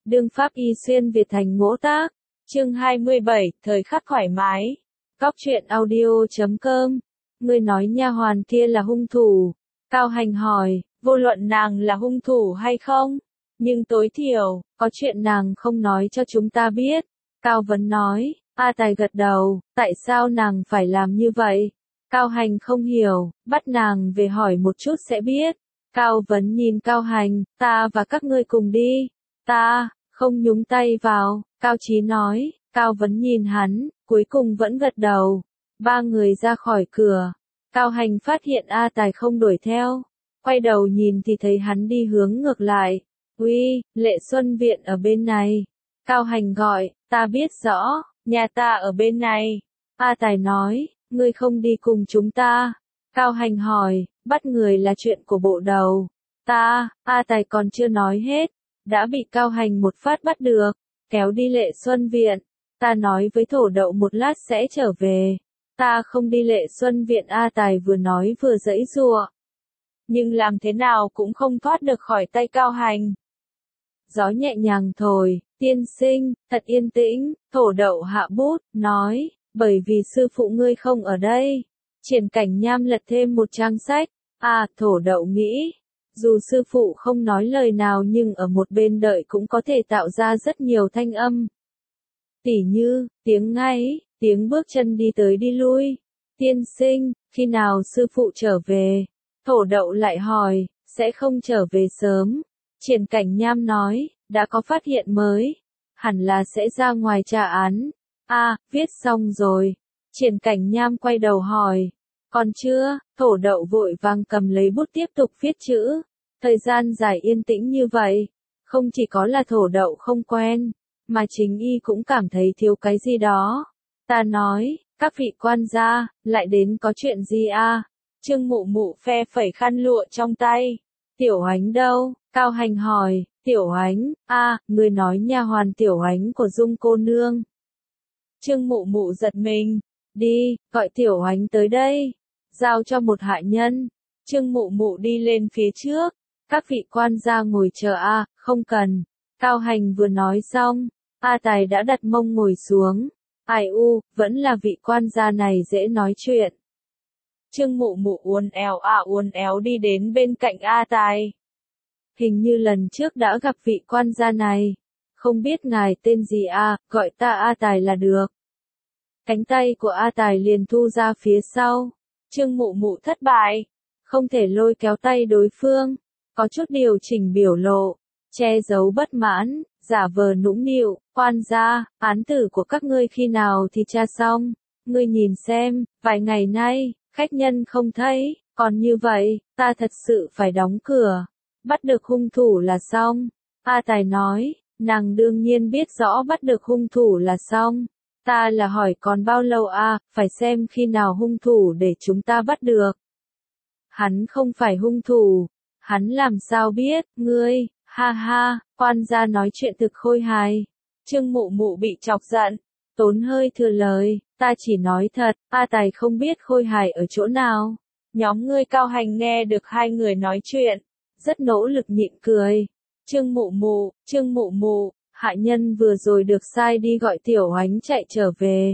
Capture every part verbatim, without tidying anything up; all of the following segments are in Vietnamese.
Đương pháp y xuyên Việt thành ngỗ tác. Chương hai mươi bảy, thời khắc thoải mái. Góc truyện audio chấm com. Ngươi nói nha hoàn kia là hung thủ. Cao Hành hỏi, vô luận nàng là hung thủ hay không, nhưng tối thiểu, có chuyện nàng không nói cho chúng ta biết. Cao Vấn nói, A Tài gật đầu, tại sao nàng phải làm như vậy? Cao Hành không hiểu, bắt nàng về hỏi một chút sẽ biết. Cao Vấn nhìn Cao Hành, ta và các ngươi cùng đi. Ta, không nhúng tay vào, Cao Chí nói. Cao Vấn nhìn hắn, cuối cùng vẫn gật đầu. Ba người ra khỏi cửa. Cao Hành phát hiện A Tài không đuổi theo. Quay đầu nhìn thì thấy hắn đi hướng ngược lại. Uy, Lệ Xuân Viện ở bên này. Cao Hành gọi, ta biết rõ, nhà ta ở bên này. A Tài nói, ngươi không đi cùng chúng ta. Cao Hành hỏi, bắt người là chuyện của bộ đầu. Ta, A Tài còn chưa nói hết, đã bị Cao Hành một phát bắt được, kéo đi Lệ Xuân Viện. Ta nói với thổ đậu một lát sẽ trở về. Ta không đi Lệ Xuân Viện. A Tài vừa nói vừa giãy giụa. Nhưng làm thế nào cũng không thoát được khỏi tay Cao Hành. Gió nhẹ nhàng thổi, tiên sinh, thật yên tĩnh, thổ đậu hạ bút, nói, bởi vì sư phụ ngươi không ở đây. Triển Cảnh Nham lật thêm một trang sách. À, thổ đậu nghĩ, dù sư phụ không nói lời nào nhưng ở một bên đợi cũng có thể tạo ra rất nhiều thanh âm. Tỉ như, tiếng ngáy, tiếng bước chân đi tới đi lui. Tiên sinh, khi nào sư phụ trở về? Thổ đậu lại hỏi, sẽ không trở về sớm. Triển Cảnh Nham nói, đã có phát hiện mới. Hẳn là sẽ ra ngoài tra án. À, viết xong rồi. Triển Cảnh Nham quay đầu hỏi. Còn chưa? Thổ đậu vội vàng cầm lấy bút tiếp tục viết chữ. Thời gian dài yên tĩnh như vậy. Không chỉ có là thổ đậu không quen, mà chính y cũng cảm thấy thiếu cái gì đó. Ta nói, các vị quan gia, lại đến có chuyện gì à? Trương Mụ Mụ phe phẩy khăn lụa trong tay. Tiểu Ánh đâu? Cao Hành hỏi. Tiểu Ánh, a, người nói nha hoàn Tiểu Ánh của Dung cô nương. Trương Mụ Mụ giật mình. Đi, gọi Tiểu Ánh tới đây. Giao cho một hạ nhân. Trương Mụ Mụ đi lên phía trước. Các vị quan gia ngồi chờ a, không cần. Cao Hành vừa nói xong, A Tài đã đặt mông ngồi xuống. Ai u, vẫn là vị quan gia này dễ nói chuyện. Trương Mụ Mụ uốn éo à uốn éo đi đến bên cạnh A Tài. Hình như lần trước đã gặp vị quan gia này. Không biết ngài tên gì à, gọi ta A Tài là được. Cánh tay của A Tài liền thu ra phía sau. Trương Mụ Mụ thất bại. Không thể lôi kéo tay đối phương. Có chút điều chỉnh biểu lộ. Che giấu bất mãn, giả vờ nũng nịu. Quan gia, án tử của các ngươi khi nào thì tra xong. Ngươi nhìn xem, vài ngày nay, khách nhân không thấy. Còn như vậy, ta thật sự phải đóng cửa. Bắt được hung thủ là xong. A Tài nói, nàng đương nhiên biết rõ bắt được hung thủ là xong. Ta là hỏi còn bao lâu à, phải xem khi nào hung thủ để chúng ta bắt được. Hắn không phải hung thủ. Hắn làm sao biết, ngươi, ha ha, quan gia nói chuyện thực khôi hài. Trương Mụ Mụ bị chọc giận, tốn hơi thừa lời, ta chỉ nói thật, A Tài không biết khôi hài ở chỗ nào. Nhóm ngươi Cao Hành nghe được hai người nói chuyện, rất nỗ lực nhịn cười. Trương Mụ Mụ, Trương Mụ Mụ, hạ nhân vừa rồi được sai đi gọi Tiểu Ánh chạy trở về.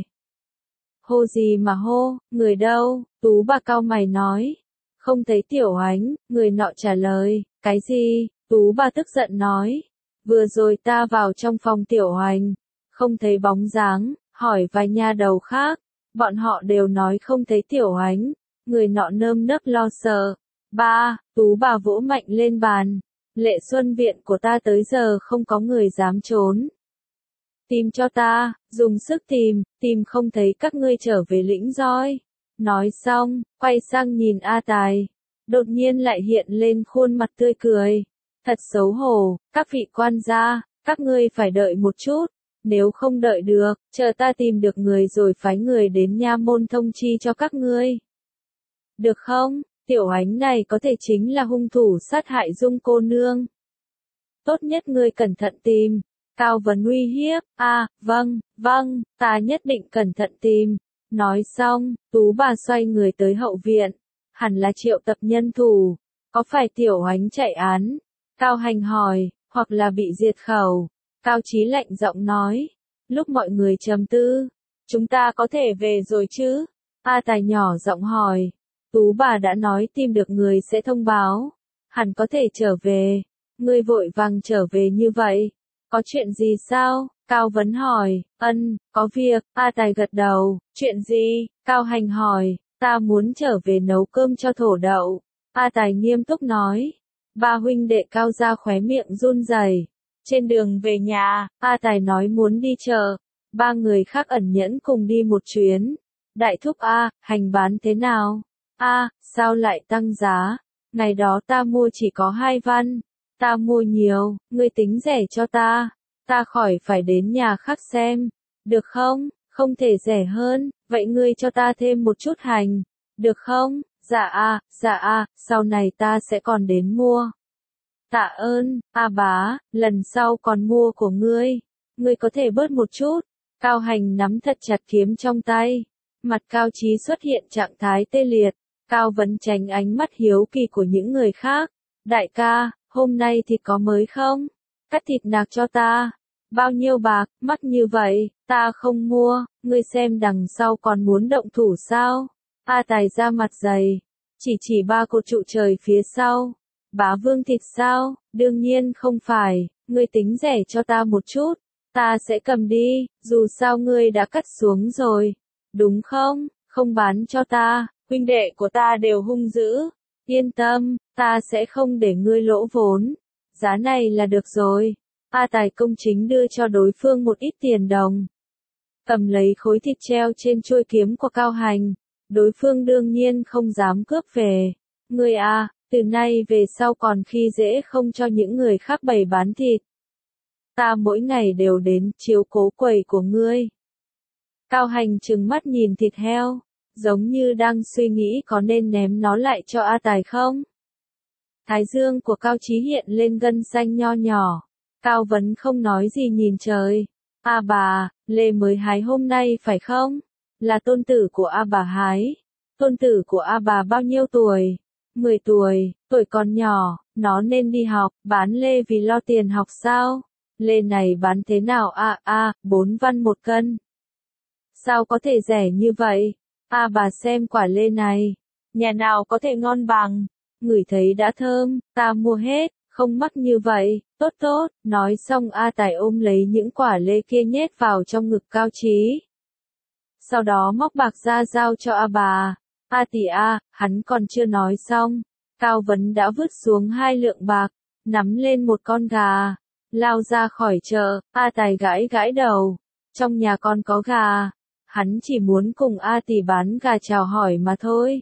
Hô gì mà hô, người đâu? Tú bà cau mày nói. Không thấy Tiểu Ánh, người nọ trả lời, cái gì? Tú bà tức giận nói. Vừa rồi ta vào trong phòng Tiểu Ánh, không thấy bóng dáng, hỏi vài nha đầu khác, bọn họ đều nói không thấy Tiểu Ánh. Người nọ nơm nớp lo sợ. Ba, Tú bà vỗ mạnh lên bàn. Lệ Xuân Viện của ta tới giờ không có người dám trốn. Tìm cho ta, dùng sức tìm, tìm không thấy các ngươi trở về lĩnh roi. Nói xong, quay sang nhìn A Tài. Đột nhiên lại hiện lên khuôn mặt tươi cười. Thật xấu hổ, các vị quan gia, các ngươi phải đợi một chút. Nếu không đợi được, chờ ta tìm được người rồi phái người đến nha môn thông chi cho các ngươi. Được không? Tiểu Ánh này có thể chính là hung thủ sát hại Dung cô nương. Tốt nhất ngươi cẩn thận tìm. Cao Vấn uy hiếp. À, vâng, vâng, ta nhất định cẩn thận tìm. Nói xong, Tú bà xoay người tới hậu viện. Hẳn là triệu tập nhân thủ. Có phải Tiểu Ánh chạy án? Cao Hành hỏi, hoặc là bị diệt khẩu. Cao Chí lạnh giọng nói. Lúc mọi người trầm tư, chúng ta có thể về rồi chứ? A Tài nhỏ giọng hỏi. Tú bà đã nói tìm được người sẽ thông báo. Hẳn có thể trở về. Ngươi vội vàng trở về như vậy. Có chuyện gì sao? Cao Vấn hỏi. Ân, có việc. A Tài gật đầu. Chuyện gì? Cao Hành hỏi. Ta muốn trở về nấu cơm cho thổ đậu. A Tài nghiêm túc nói. Ba huynh đệ Cao ra khóe miệng run rẩy. Trên đường về nhà, A Tài nói muốn đi chợ. Ba người khác ẩn nhẫn cùng đi một chuyến. Đại thúc A, hành bán thế nào? A, sao lại tăng giá? Ngày đó ta mua chỉ có hai văn. Ta mua nhiều, ngươi tính rẻ cho ta. Ta khỏi phải đến nhà khác xem. Được không? Không thể rẻ hơn, vậy ngươi cho ta thêm một chút hành. Được không? Dạ a, dạ a, sau này ta sẽ còn đến mua. Tạ ơn, A bá, lần sau còn mua của ngươi. Ngươi có thể bớt một chút. Cao Hành nắm thật chặt kiếm trong tay. Mặt Cao Chí xuất hiện trạng thái tê liệt. Cao Vấn tránh ánh mắt hiếu kỳ của những người khác. Đại ca, hôm nay thịt có mới không? Cắt thịt nạc cho ta. Bao nhiêu bạc, mắc như vậy, ta không mua, ngươi xem đằng sau còn muốn động thủ sao? A Tài ra mặt dày, chỉ chỉ ba cột trụ trời phía sau. Bá Vương thịt sao? Đương nhiên không phải, ngươi tính rẻ cho ta một chút, ta sẽ cầm đi, dù sao ngươi đã cắt xuống rồi. Đúng không? Không bán cho ta, huynh đệ của ta đều hung dữ. Yên tâm, ta sẽ không để ngươi lỗ vốn. Giá này là được rồi. A Tài công chính đưa cho đối phương một ít tiền đồng. Cầm lấy khối thịt treo trên chuôi kiếm của Cao Hành. Đối phương đương nhiên không dám cướp về. Ngươi a, từ nay về sau còn khi dễ không cho những người khác bày bán thịt. Ta mỗi ngày đều đến chiếu cố quầy của ngươi. Cao Hành trừng mắt nhìn thịt heo, giống như đang suy nghĩ có nên ném nó lại cho A Tài không. Thái dương của Cao Chí hiện lên gân xanh nho nhỏ. Cao Vấn không nói gì nhìn trời. A bà, lê mới hái hôm nay phải không? Là tôn tử của A bà hái. Tôn tử của A bà bao nhiêu tuổi? mười tuổi, tuổi còn nhỏ, nó nên đi học, bán lê vì lo tiền học sao? Lê này bán thế nào a a, bốn văn một cân. Sao có thể rẻ như vậy? A bà xem quả lê này. Nhà nào có thể ngon bằng? Ngửi thấy đã thơm, ta mua hết. Không mắc như vậy, tốt tốt, nói xong A Tài ôm lấy những quả lê kia nhét vào trong ngực Cao Chí. Sau đó móc bạc ra giao cho A bà. A tỷ A, hắn còn chưa nói xong. Cao Vấn đã vứt xuống hai lượng bạc, nắm lên một con gà, lao ra khỏi chợ. A Tài gãi gãi đầu. Trong nhà con có gà. Hắn chỉ muốn cùng A tỷ bán gà chào hỏi mà thôi.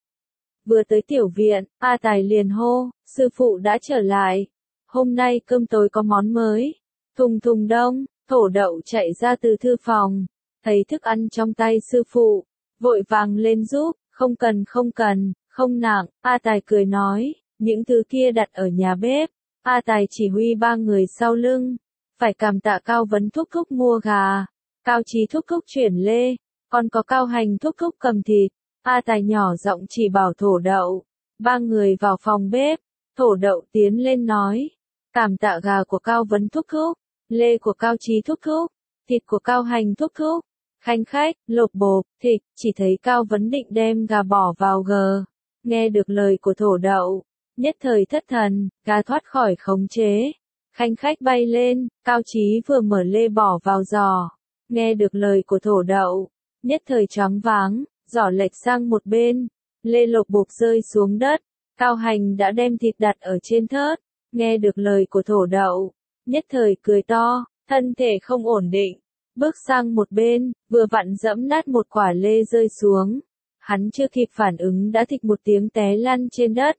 Vừa tới tiểu viện, A Tài liền hô, sư phụ đã trở lại. Hôm nay cơm tối có món mới. Thùng thùng đông, thổ đậu chạy ra từ thư phòng. Thấy thức ăn trong tay sư phụ. Vội vàng lên giúp, không cần không cần, không nặng. A Tài cười nói, những thứ kia đặt ở nhà bếp. A Tài chỉ huy ba người sau lưng. Phải cảm tạ Cao Vấn thúc thúc mua gà. Cao Chí thúc thúc chuyển lê. Còn có Cao Hành thúc thúc cầm thịt. A Tài nhỏ giọng chỉ bảo thổ đậu. Ba người vào phòng bếp. Thổ đậu tiến lên nói. Cảm tạ gà của Cao Vấn thúc thúc. Lê của Cao Chí thúc thúc. Thịt của Cao Hành thúc thúc. Khanh khách, lột bột, thịt. Chỉ thấy Cao Vấn định đem gà bỏ vào gờ. Nghe được lời của thổ đậu. Nhất thời thất thần, gà thoát khỏi khống chế. Khanh khách bay lên. Cao Chí vừa mở lê bỏ vào giò. Nghe được lời của thổ đậu. Nhất thời choáng váng. Giỏ lệch sang một bên, lê lộc bục rơi xuống đất. Cao Hành đã đem thịt đặt ở trên thớt, nghe được lời của thổ đậu, nhất thời cười to, thân thể không ổn định, bước sang một bên, vừa vặn dẫm nát một quả lê rơi xuống. Hắn chưa kịp phản ứng đã thịch một tiếng té lăn trên đất.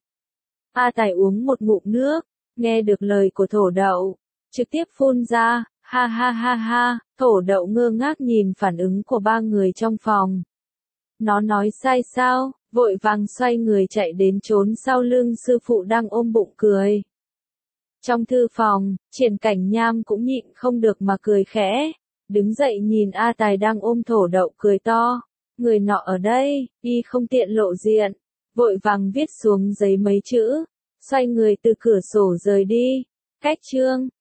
A Tài uống một ngụm nước, nghe được lời của thổ đậu, trực tiếp phun ra, ha ha ha ha, thổ đậu ngơ ngác nhìn phản ứng của ba người trong phòng. Nó nói sai sao, vội vàng xoay người chạy đến trốn sau lưng sư phụ đang ôm bụng cười. Trong thư phòng, Triển Cảnh Nham cũng nhịn không được mà cười khẽ, đứng dậy nhìn A Tài đang ôm thổ đậu cười to. Người nọ ở đây, y không tiện lộ diện, vội vàng viết xuống giấy mấy chữ, xoay người từ cửa sổ rời đi. Cách chương